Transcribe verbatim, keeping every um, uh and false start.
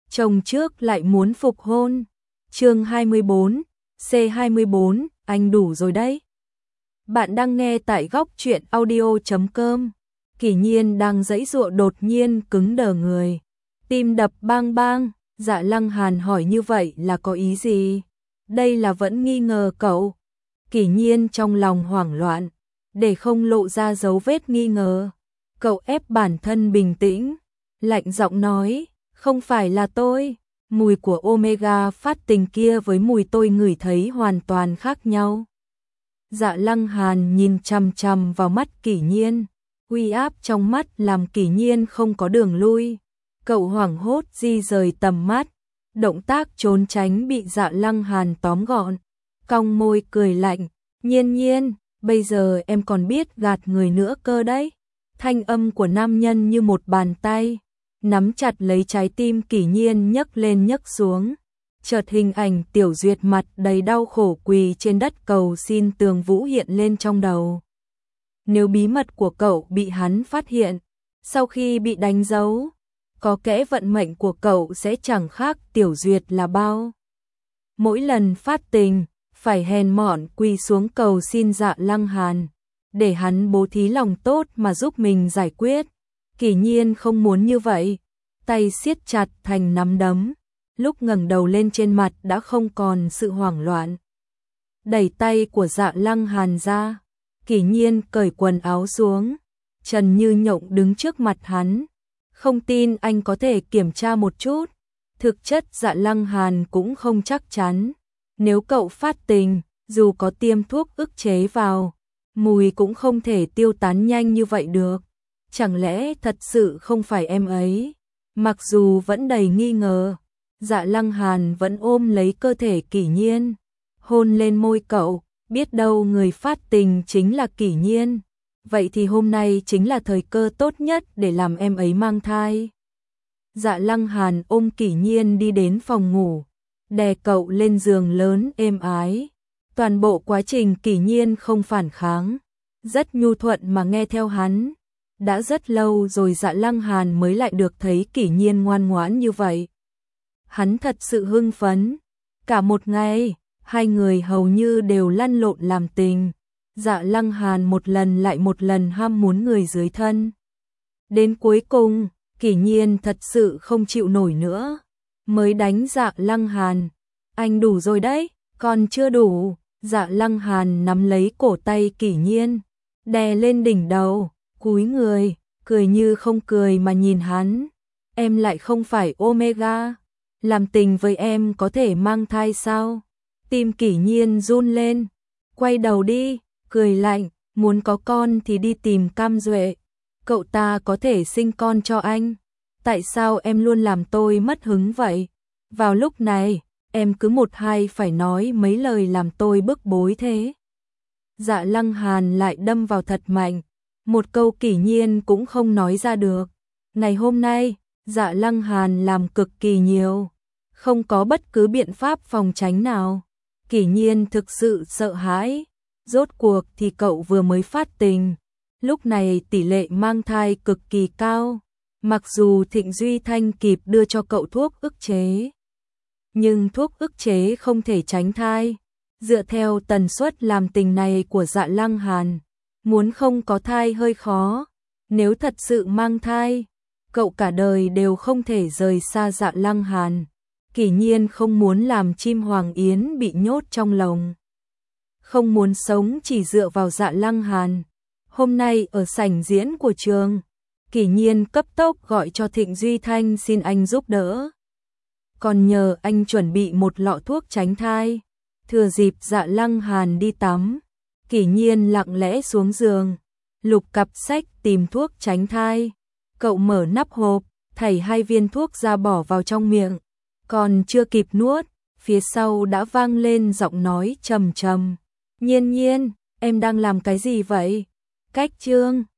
chồng trước lại muốn phục hôn. Chương hai mươi bốn, C hai mươi bốn, anh đủ rồi đấy. Bạn đang nghe tại góc truyện audio chấm com. Kỷ Nhiên đang giãy giụa đột nhiên cứng đờ người, tim đập bang bang. Dạ Lăng Hàn hỏi như vậy là có ý gì? Đây là vẫn nghi ngờ cậu. Kỷ Nhiên trong lòng hoảng loạn, để không lộ ra dấu vết nghi ngờ, cậu ép bản thân bình tĩnh, lạnh giọng nói, không phải là tôi, mùi của Omega phát tình kia với mùi tôi ngửi thấy hoàn toàn khác nhau. Dạ Lăng Hàn nhìn chằm chằm vào mắt Kỷ Nhiên, uy áp trong mắt làm Kỷ Nhiên không có đường lui. Cậu hoảng hốt di rời tầm mắt, động tác trốn tránh bị Dạ Lăng Hàn tóm gọn, cong môi cười lạnh, Nhiên Nhiên, bây giờ em còn biết gạt người nữa cơ đấy. Thanh âm của nam nhân như một bàn tay, nắm chặt lấy trái tim Kỷ Nhiên nhấc lên nhấc xuống. Chợt hình ảnh Tiểu Duyệt mặt đầy đau khổ quỳ trên đất cầu xin Tường Vũ hiện lên trong đầu. Nếu bí mật của cậu bị hắn phát hiện, sau khi bị đánh dấu, có kẽ vận mệnh của cậu sẽ chẳng khác Tiểu Duyệt là bao. Mỗi lần phát tình, phải hèn mọn quỳ xuống cầu xin Dạ Lăng Hàn, để hắn bố thí lòng tốt mà giúp mình giải quyết. Kỷ Nhiên không muốn như vậy, tay siết chặt thành nắm đấm, lúc ngẩng đầu lên trên mặt đã không còn sự hoảng loạn. Đẩy tay của Dạ Lăng Hàn ra, Kỷ Nhiên cởi quần áo xuống, trần như nhộng đứng trước mặt hắn. Không tin anh có thể kiểm tra một chút. Thực chất Dạ Lăng Hàn cũng không chắc chắn. Nếu cậu phát tình, dù có tiêm thuốc ức chế vào, mùi cũng không thể tiêu tán nhanh như vậy được. Chẳng lẽ thật sự không phải em ấy? Mặc dù vẫn đầy nghi ngờ, Dạ Lăng Hàn vẫn ôm lấy cơ thể Kỷ Nhiên, hôn lên môi cậu, biết đâu người phát tình chính là Kỷ Nhiên. Vậy thì hôm nay chính là thời cơ tốt nhất để làm em ấy mang thai. Dạ Lăng Hàn ôm Kỷ Nhiên đi đến phòng ngủ, đè cậu lên giường lớn êm ái. Toàn bộ quá trình Kỷ Nhiên không phản kháng, rất nhu thuận mà nghe theo hắn. Đã rất lâu rồi Dạ Lăng Hàn mới lại được thấy Kỷ Nhiên ngoan ngoãn như vậy. Hắn thật sự hưng phấn. Cả một ngày, hai người hầu như đều lăn lộn làm tình. Dạ Lăng Hàn một lần lại một lần ham muốn người dưới thân. Đến cuối cùng, Kỷ Nhiên thật sự không chịu nổi nữa, mới đánh Dạ Lăng Hàn. Anh đủ rồi đấy, còn chưa đủ. Dạ Lăng Hàn nắm lấy cổ tay Kỷ Nhiên, đè lên đỉnh đầu, cúi người, cười như không cười mà nhìn hắn. Em lại không phải Omega, làm tình với em có thể mang thai sao? Tim Kỷ Nhiên run lên, quay đầu đi, cười lạnh, muốn có con thì đi tìm Cam Duệ, cậu ta có thể sinh con cho anh. Tại sao em luôn làm tôi mất hứng vậy? Vào lúc này, em cứ một hai phải nói mấy lời làm tôi bức bối thế. Dạ Lăng Hàn lại đâm vào thật mạnh, một câu Kỷ Nhiên cũng không nói ra được. Ngày hôm nay, Dạ Lăng Hàn làm cực kỳ nhiều, không có bất cứ biện pháp phòng tránh nào. Kỷ Nhiên thực sự sợ hãi. Rốt cuộc thì cậu vừa mới phát tình, lúc này tỷ lệ mang thai cực kỳ cao. Mặc dù Thịnh Duy Thanh kịp đưa cho cậu thuốc ức chế, nhưng thuốc ức chế không thể tránh thai. Dựa theo tần suất làm tình này của Dạ Lăng Hàn, muốn không có thai hơi khó. Nếu thật sự mang thai, cậu cả đời đều không thể rời xa Dạ Lăng Hàn. Kỷ Nhiên không muốn làm chim hoàng yến bị nhốt trong lồng, không muốn sống chỉ dựa vào Dạ Lăng Hàn. Hôm nay ở sảnh diễn của trường, Kỷ Nhiên cấp tốc gọi cho Thịnh Duy Thanh xin anh giúp đỡ, còn nhờ anh chuẩn bị một lọ thuốc tránh thai. Thừa dịp Dạ Lăng Hàn đi tắm, Kỷ Nhiên lặng lẽ xuống giường, lục cặp sách tìm thuốc tránh thai. Cậu mở nắp hộp, thảy hai viên thuốc ra bỏ vào trong miệng, còn chưa kịp nuốt, phía sau đã vang lên giọng nói trầm trầm. Nhiên Nhiên, em đang làm cái gì vậy? Cách chương